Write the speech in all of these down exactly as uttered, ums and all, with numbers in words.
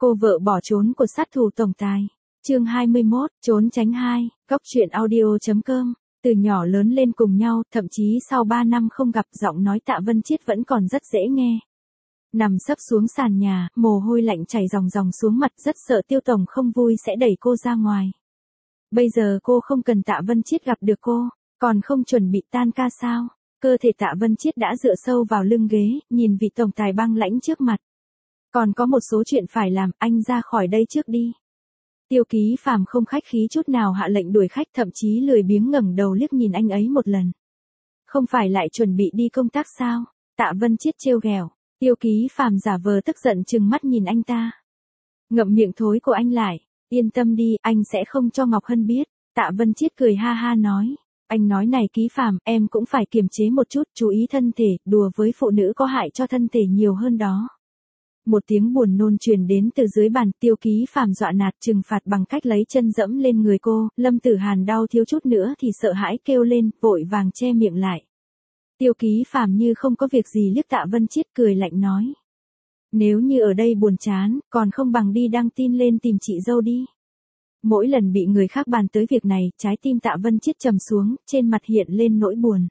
Cô vợ bỏ trốn của sát thủ tổng tài. Chương hai mươi mốt, trốn tránh hai, góc truyện audio chấm com. Từ nhỏ lớn lên cùng nhau, thậm chí sau ba năm không gặp, giọng nói Tạ Vân Chiết vẫn còn rất dễ nghe. Nằm sấp xuống sàn nhà, mồ hôi lạnh chảy ròng ròng xuống mặt, rất sợ Tiêu tổng không vui sẽ đẩy cô ra ngoài. Bây giờ cô không cần Tạ Vân Chiết gặp được cô, còn không chuẩn bị tan ca sao? Cơ thể Tạ Vân Chiết đã dựa sâu vào lưng ghế, nhìn vị tổng tài băng lãnh trước mặt. Còn có một số chuyện phải làm, anh ra khỏi đây trước đi. Tiêu Ký Phàm không khách khí chút nào hạ lệnh đuổi khách, thậm chí lười biếng ngẩng đầu liếc nhìn anh ấy một lần. Không phải lại chuẩn bị đi công tác sao? Tạ Vân Chiết trêu ghẹo. Tiêu Ký Phàm giả vờ tức giận trừng mắt nhìn anh ta. Ngậm miệng thối của anh lại. Yên tâm đi, anh sẽ không cho Ngọc Hân biết. Tạ Vân Chiết cười ha ha nói. Anh nói này Ký Phàm, em cũng phải kiềm chế một chút, chú ý thân thể, đùa với phụ nữ có hại cho thân thể nhiều hơn đó. Một tiếng buồn nôn truyền đến từ dưới bàn, Tiêu Ký Phàm dọa nạt trừng phạt bằng cách lấy chân dẫm lên người cô, Lâm Tử Hàn đau thiếu chút nữa thì sợ hãi kêu lên, vội vàng che miệng lại. Tiêu Ký Phàm như không có việc gì liếc Tạ Vân Chiết cười lạnh nói. Nếu như ở đây buồn chán, còn không bằng đi đăng tin lên tìm chị dâu đi. Mỗi lần bị người khác bàn tới việc này, trái tim Tạ Vân Chiết trầm xuống, trên mặt hiện lên nỗi buồn.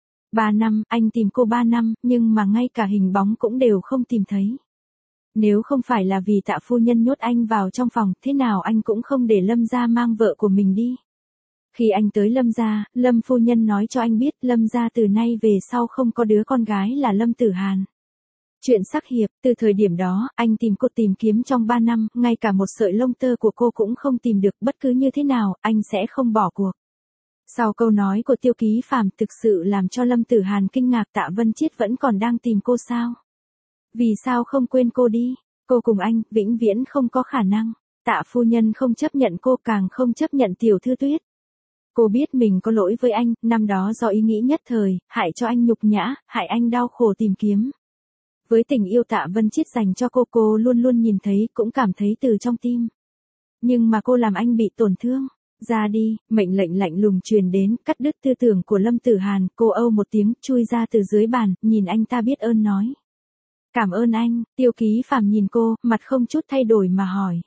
Ba năm, anh tìm cô ba năm, nhưng mà ngay cả hình bóng cũng đều không tìm thấy. Nếu không phải là vì Tạ phu nhân nhốt anh vào trong phòng, thế nào anh cũng không để Lâm gia mang vợ của mình đi. Khi anh tới Lâm gia, Lâm phu nhân nói cho anh biết Lâm gia từ nay về sau không có đứa con gái là Lâm Tử Hàn. Chuyện sắc hiệp, từ thời điểm đó, anh tìm cô tìm kiếm trong ba năm, ngay cả một sợi lông tơ của cô cũng không tìm được, bất cứ như thế nào, anh sẽ không bỏ cuộc. Sau câu nói của Tiêu Ký Phàm thực sự làm cho Lâm Tử Hàn kinh ngạc. Tạ Vân Chiết vẫn còn đang tìm cô sao? Vì sao không quên cô đi? Cô cùng anh, vĩnh viễn không có khả năng. Tạ phu nhân không chấp nhận cô, càng không chấp nhận tiểu thư Tuyết. Cô biết mình có lỗi với anh, năm đó do ý nghĩ nhất thời, hại cho anh nhục nhã, hại anh đau khổ tìm kiếm. Với tình yêu Tạ Vân Chiết dành cho cô, cô luôn luôn nhìn thấy, cũng cảm thấy từ trong tim. Nhưng mà cô làm anh bị tổn thương. Ra đi, mệnh lệnh lạnh lùng truyền đến, cắt đứt tư tưởng của Lâm Tử Hàn. Cô âu một tiếng, chui ra từ dưới bàn, nhìn anh ta biết ơn nói. Cảm ơn anh. Tiêu Ký Phàm nhìn cô, mặt không chút thay đổi mà hỏi.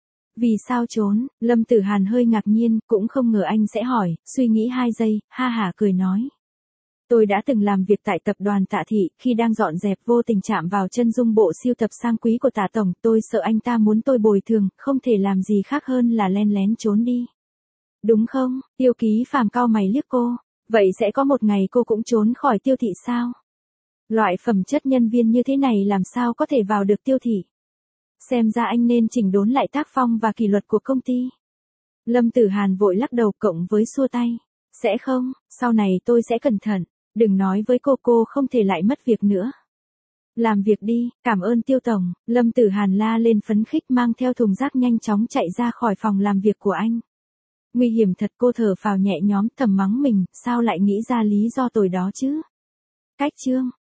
Vì sao trốn? Lâm Tử Hàn hơi ngạc nhiên, cũng không ngờ anh sẽ hỏi, suy nghĩ hai giây, ha hả cười nói. Tôi đã từng làm việc tại tập đoàn Tạ Thị, khi đang dọn dẹp vô tình chạm vào chân dung bộ siêu tập sang quý của Tạ Tổng, tôi sợ anh ta muốn tôi bồi thường, không thể làm gì khác hơn là len lén trốn đi. Đúng không? Tiêu Ký Phàm cau mày liếc cô, vậy sẽ có một ngày cô cũng trốn khỏi Tiêu Thị sao? Loại phẩm chất nhân viên như thế này làm sao có thể vào được Tiêu Thị? Xem ra anh nên chỉnh đốn lại tác phong và kỷ luật của công ty. Lâm Tử Hàn vội lắc đầu cộng với xua tay. Sẽ không, sau này tôi sẽ cẩn thận. Đừng nói với cô cô không thể lại mất việc nữa. Làm việc đi, cảm ơn Tiêu tổng. Lâm Tử Hàn la lên phấn khích, mang theo thùng rác nhanh chóng chạy ra khỏi phòng làm việc của anh. Nguy hiểm thật, cô thở phào nhẹ nhõm, thầm mắng mình, sao lại nghĩ ra lý do tồi đó chứ? Cách chương.